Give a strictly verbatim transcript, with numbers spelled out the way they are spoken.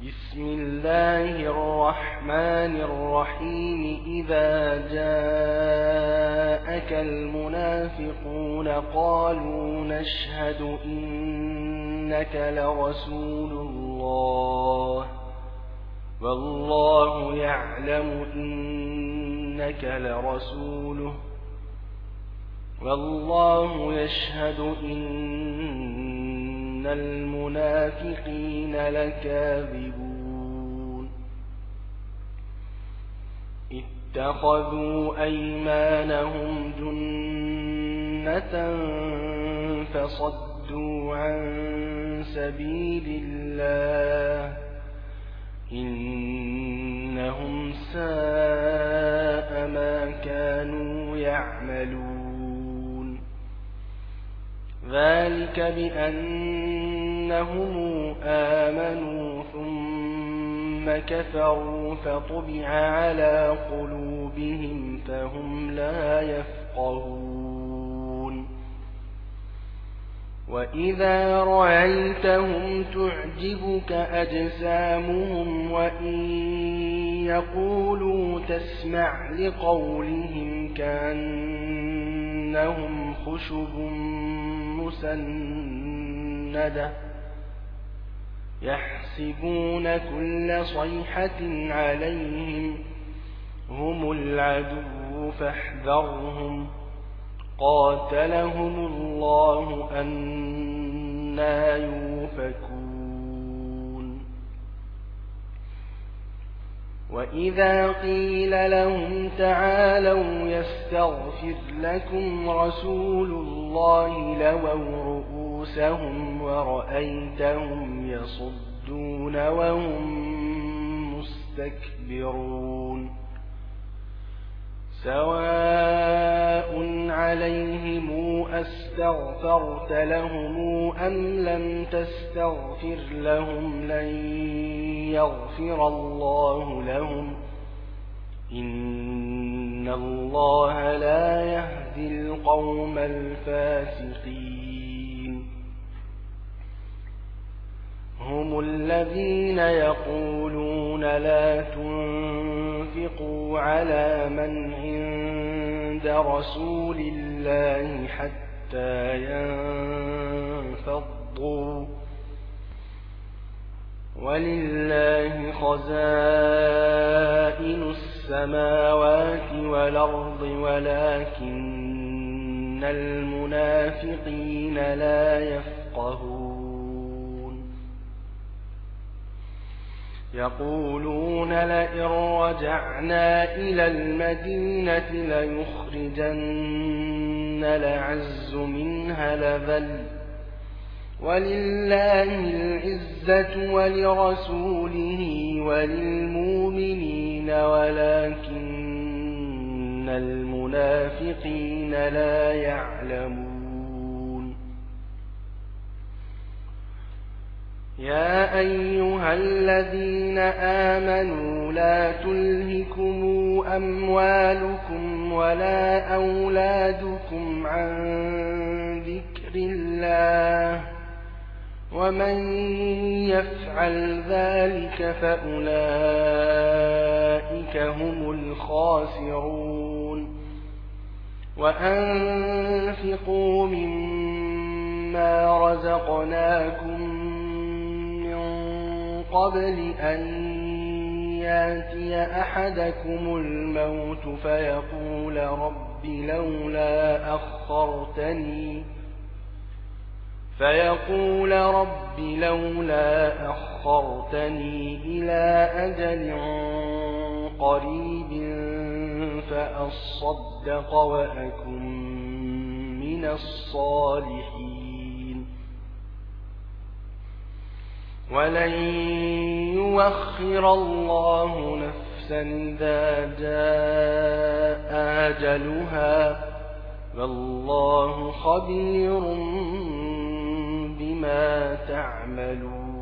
بسم الله الرحمن الرحيم إذا جاءك المنافقون قالوا نشهد إنك لرسول الله والله يعلم إنك لرسوله والله يشهد إن المنافقين لكاذبون اتخذوا أيمانهم جنة فصدوا عن سبيل الله إنهم ساء ما كانوا يعملون ذلك بأنهم آمنوا ثم كفروا فطبع على قلوبهم فهم لا يفقهون وإذا رأيتهم تعجبك أجسامهم وإن يقولوا تسمع لقولهم كأنهم خشب مسندة يحسبون كل صيحة عليهم هم العدو فاحذرهم قاتلهم الله أنى يؤفكون وإذا قيل لهم تعالوا يستغفر لكم رسول الله لووا رؤوسهم ورأيتهم يصدون وهم مستكبرون سواء عليهم أستغفرت لهم أم لم تستغفر لهم لن يغفر الله لهم إن الله لا يهدي القوم الفاسقين هم الذين يقولون لا تنفقوا على من عند رسول الله حتى ينفضوا ولله خزائن السماوات والأرض ولكن المنافقين لا يفقهون يقولون لئن رجعنا إلى المدينة ليخرجن الأعز منها الأذل ولله العزة ولرسوله وللمؤمنين ولكن المنافقين لا يعلمون يا أيها الذين آمنوا لا تلهكم أموالكم ولا أولادكم عن ذكر الله ومن يفعل ذلك فأولئك هم الخاسرون وأنفقوا مما رزقناكم قبل أن ياتي أحدكم الموت فيقول رب لولا أخرتني فيقول رب لولا أخرتني إلى أجل قريب فأصدق وأكن من الصالحين ولن يؤخر الله نفسا إذا جاء أجلها والله خبير بما تعملون